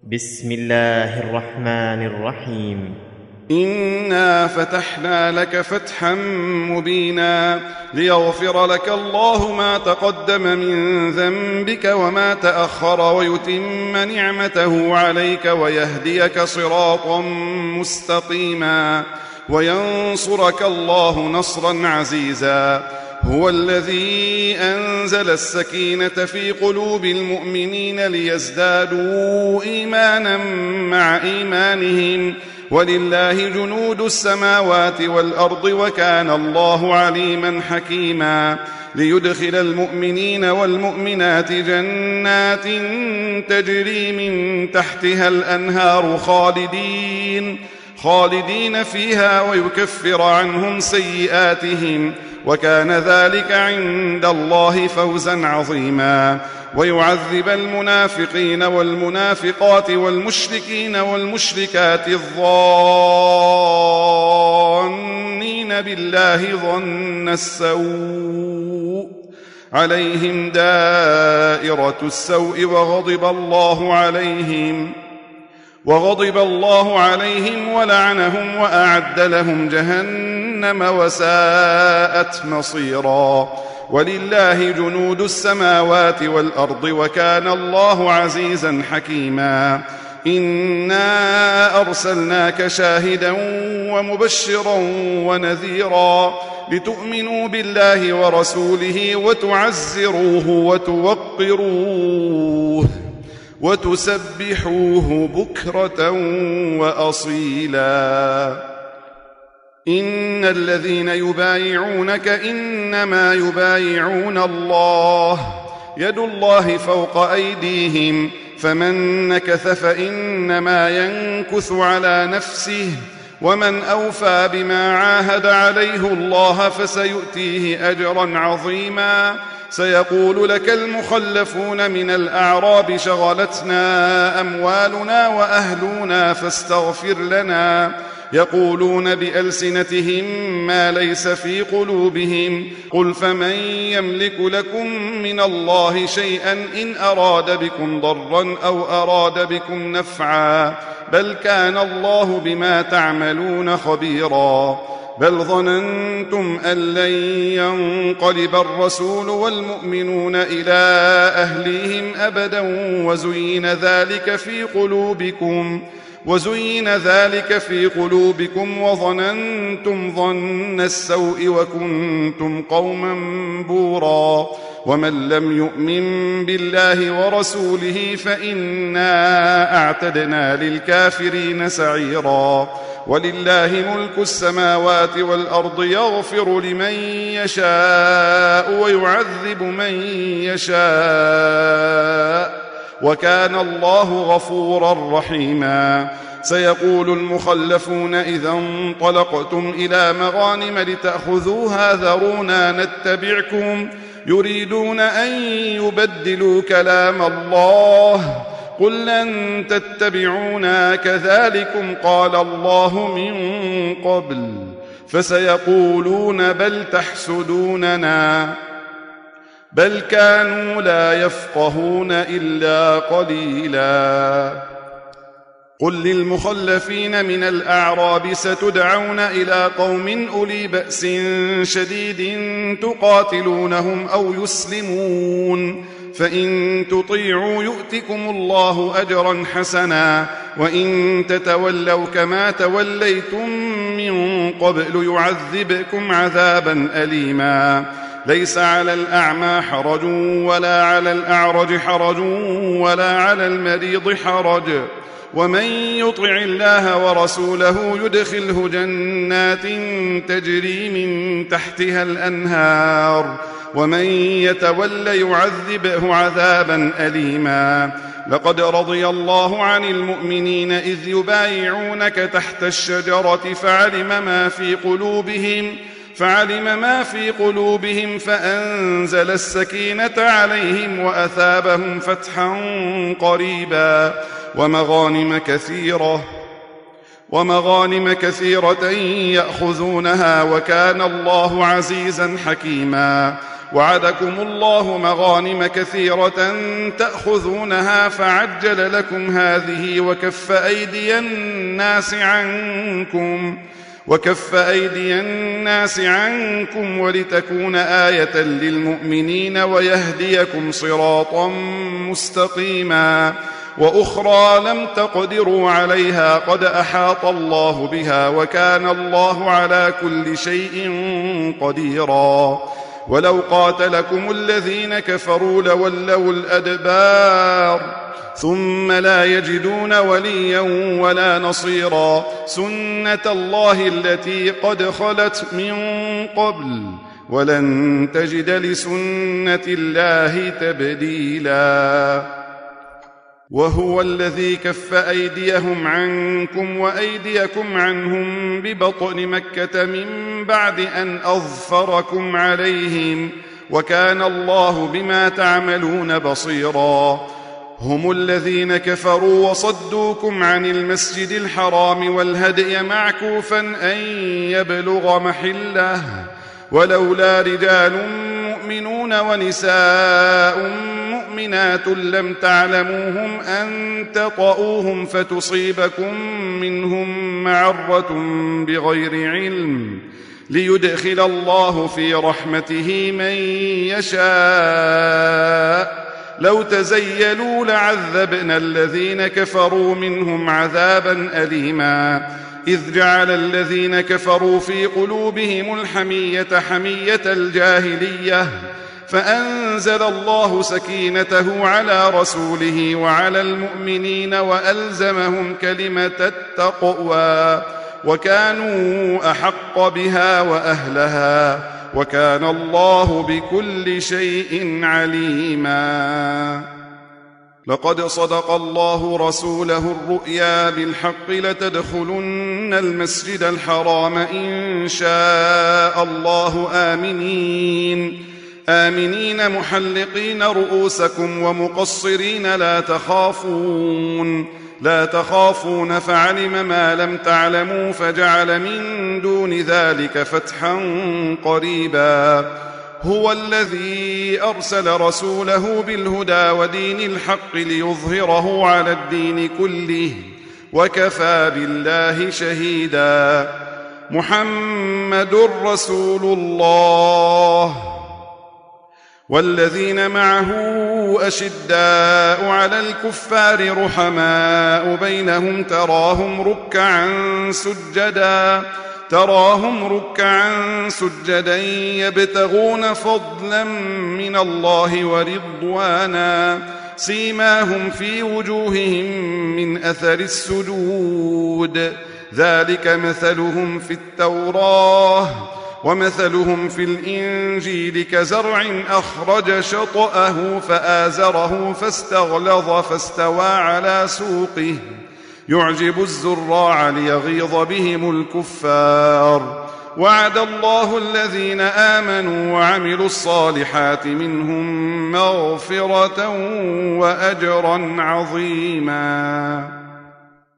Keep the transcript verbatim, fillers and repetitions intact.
بسم الله الرحمن الرحيم. إنا فتحنا لك فتحا مبينا ليغفر لك الله ما تقدم من ذنبك وما تأخر ويتم نعمته عليك ويهديك صراطا مستقيما وينصرك الله نصرا عزيزا. هو الذي أنزل السكينة في قلوب المؤمنين ليزدادوا إيمانا مع إيمانهم ولله جنود السماوات والأرض وكان الله عليما حكيما. ليدخل المؤمنين والمؤمنات جنات تجري من تحتها الأنهار خالدين خالدين فيها ويكفر عنهم سيئاتهم وكان ذلك عند الله فوزا عظيما. ويعذب المنافقين والمنافقات والمشركين والمشركات الظانين بالله ظن السوء عليهم دائرة السوء وغضب الله عليهم وغضب الله عليهم ولعنهم وأعد لهم جهنم وساءت مصيرا. ولله جنود السماوات والأرض وكان الله عزيزا حكيما. إنا أرسلناك شاهدا ومبشرا ونذيرا لتؤمنوا بالله ورسوله وتعزروه وتوقروه وتسبحوه بكرة وأصيلا. إن الذين يبايعونك إنما يبايعون الله يد الله فوق أيديهم فمن نكث فإنما ينكث على نفسه ومن أوفى بما عاهد عليه الله فسيؤتيه أجرا عظيما. سيقول لك المخلفون من الأعراب شغلتنا أموالنا وأهلنا فاستغفر لنا يقولون بألسنتهم ما ليس في قلوبهم قل فمن يملك لكم من الله شيئا إن أراد بكم ضرا أو أراد بكم نفعا بل كان الله بما تعملون خبيرا. بل ظننتم أن لن ينقلب الرسول والمؤمنون إلى أهليهم أبدا وزين ذلك في قلوبكم وزين ذلك في قلوبكم وظننتم ظن السوء وكنتم قوما بورا. ومن لم يؤمن بالله ورسوله فإنا أعتدنا للكافرين سعيرا. ولله ملك السماوات والأرض يغفر لمن يشاء ويعذب من يشاء وكان الله غفورا رحيما. سيقول المخلفون إذا انطلقتم إلى مغانم لتأخذوها ذرونا نتبعكم يريدون أن يبدلوا كلام الله قل لن تتبعونا كذلكم قال الله من قبل فسيقولون بل تحسدوننا بل كانوا لا يفقهون إلا قليلا. قل للمخلفين من الأعراب ستدعون إلى قوم أولي بأس شديد تقاتلونهم أو يسلمون فإن تطيعوا يؤتكم الله أجرا حسنا وإن تتولوا كما توليتم من قبل يعذبكم عذابا أليما. ليس على الأعمى حرج ولا على الأعرج حرج ولا على المريض حرج ومن يطع الله ورسوله يدخله جنات تجري من تحتها الأنهار ومن يتول يعذبه عذابا أليما. لقد رضي الله عن المؤمنين إذ يبايعونك تحت الشجرة فعلم ما في قلوبهم فعلم ما في قلوبهم فأنزل السكينة عليهم وأثابهم فتحا قريبا ومغانم كثيرة ومغانم كثيرة يأخذونها وكان الله عزيزا حكيما. وعدكم الله مغانم كثيرة تأخذونها فعجل لكم هذه وكف أيدي الناس عنكم وكف أيدي الناس عنكم ولتكون آية للمؤمنين ويهديكم صراطا مستقيما وأخرى لم تقدروا عليها قد أحاط الله بها وكان الله على كل شيء قديرا ولو قاتلكم الذين كفروا لولوا الأدبار ثم لا يجدون وليا ولا نصيرا سنة الله التي قد خلت من قبل ولن تجد لسنة الله تبديلا وهو الذي كف أيديهم عنكم وأيديكم عنهم ببطن مكة من بعد أن أظفركم عليهم وكان الله بما تعملون بصيرا هم الذين كفروا وصدوكم عن المسجد الحرام والهدي معكوفا أن يبلغ محله ولولا رجال مؤمنون ونساء مؤمنات لم تعلموهم أن تطؤوهم فتصيبكم منهم معرة بغير علم ليدخل الله في رحمته من يشاء لو تزيلوا لعذبنا الذين كفروا منهم عذابا أليما إذ جعل الذين كفروا في قلوبهم الحمية حمية الجاهلية فأنزل الله سكينته على رسوله وعلى المؤمنين وألزمهم كلمة التقوى وكانوا أحق بها وأهلها وكان الله بكل شيء عليما لقد صدق الله رسوله الرؤيا بالحق لتدخلن المسجد الحرام إن شاء الله آمنين آمنين محلقين رؤوسكم ومقصرين لا تخافون لا تخافون فعلم ما لم تعلموا فجعل من دون ذلك فتحا قريبا هو الذي أرسل رسوله بالهدى ودين الحق ليظهره على الدين كله وكفى بالله شهيدا محمد رسول الله والذين معه أشداء على الكفار رحماء بينهم تراهم ركعا سجدا تراهم ركعا سجدا يبتغون فضلا من الله ورضوانا سيماهم في وجوههم من أثر السجود ذلك مثلهم في التوراة ومثلهم في الإنجيل كزرع أخرج شطأه فآزره فاستغلظ فاستوى على سوقه يعجب الزراع ليغيظ بهم الكفار وعد الله الذين آمنوا وعملوا الصالحات منهم مغفرة وأجرا عظيما